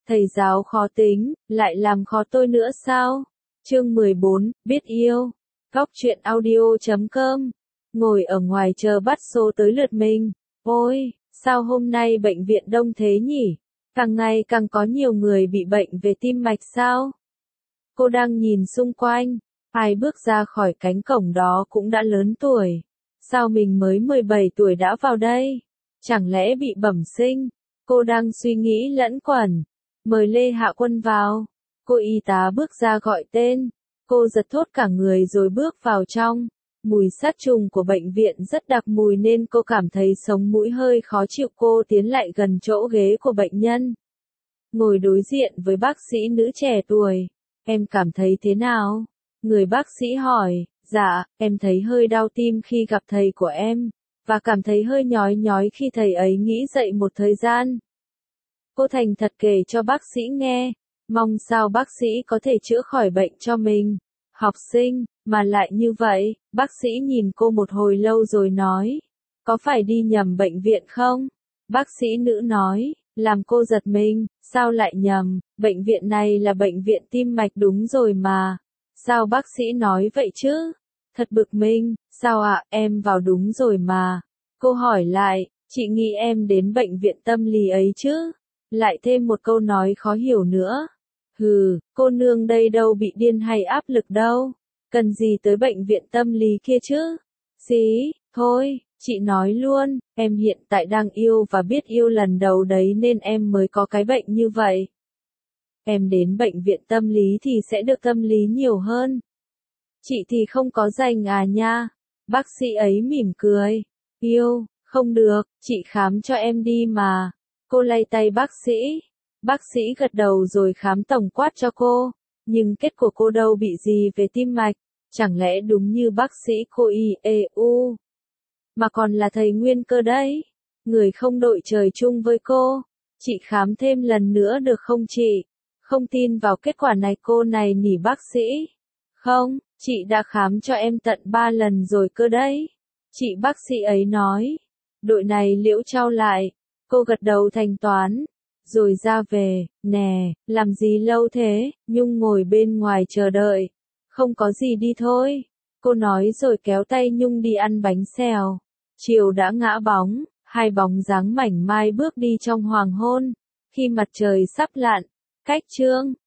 Thầy giáo khó tính, lại làm khó tôi nữa sao? Chương 14, biết yêu. Góc truyện audio.com. Ngồi ở ngoài chờ bắt số tới lượt mình. Ôi, sao hôm nay bệnh viện đông thế nhỉ? Càng ngày càng có nhiều người bị bệnh về tim mạch sao? Cô đang nhìn xung quanh, ai bước ra khỏi cánh cổng đó cũng đã lớn tuổi. Sao mình mới 17 tuổi đã vào đây? Chẳng lẽ bị bẩm sinh? Cô đang suy nghĩ lẫn quẩn. Mời Lê Hạ Quân vào. Cô y tá bước ra gọi tên. Cô giật thót cả người rồi bước vào trong. Mùi sát trùng của bệnh viện rất đặc mùi nên cô cảm thấy sống mũi hơi khó chịu. Cô tiến lại gần chỗ ghế của bệnh nhân. Ngồi đối diện với bác sĩ nữ trẻ tuổi. Em cảm thấy thế nào? Người bác sĩ hỏi. Dạ, em thấy hơi đau tim khi gặp thầy của em. Và cảm thấy hơi nhói nhói khi thầy ấy nghĩ dậy một thời gian. Cô thành thật kể cho bác sĩ nghe. Mong sao bác sĩ có thể chữa khỏi bệnh cho mình. Học sinh, mà lại như vậy, bác sĩ nhìn cô một hồi lâu rồi nói. Có phải đi nhầm bệnh viện không? Bác sĩ nữ nói, làm cô giật mình, sao lại nhầm, bệnh viện này là bệnh viện tim mạch đúng rồi mà. Sao bác sĩ nói vậy chứ? Thật bực mình, sao ạ, em vào đúng rồi mà. Cô hỏi lại, chị nghĩ em đến bệnh viện tâm lý ấy chứ? Lại thêm một câu nói khó hiểu nữa. Hừ, cô nương đây đâu bị điên hay áp lực đâu. Cần gì tới bệnh viện tâm lý kia chứ? Xí, thôi, chị nói luôn, em hiện tại đang yêu và biết yêu lần đầu đấy nên em mới có cái bệnh như vậy. Em đến bệnh viện tâm lý thì sẽ được tâm lý nhiều hơn. Chị thì không có dành à nha. Bác sĩ ấy mỉm cười. Yêu, không được, chị khám cho em đi mà. Cô lay tay bác sĩ. Bác sĩ gật đầu rồi khám tổng quát cho cô. Nhưng kết của cô đâu bị gì về tim mạch. Chẳng lẽ đúng như bác sĩ cô IEU. Mà còn là thầy nguyên cơ đấy. Người không đội trời chung với cô. Chị khám thêm lần nữa được không chị? Không tin vào kết quả này cô này nỉ bác sĩ. Không, chị đã khám cho em tận 3 lần rồi cơ đấy. Chị bác sĩ ấy nói. Đội này liễu trao lại. Cô gật đầu thanh toán. Rồi ra về, nè, làm gì lâu thế, Nhung ngồi bên ngoài chờ đợi. Không có gì đi thôi. Cô nói rồi kéo tay Nhung đi ăn bánh xèo. Chiều đã ngã bóng, hai bóng dáng mảnh mai bước đi trong hoàng hôn. Khi mặt trời sắp lặn, cách Trương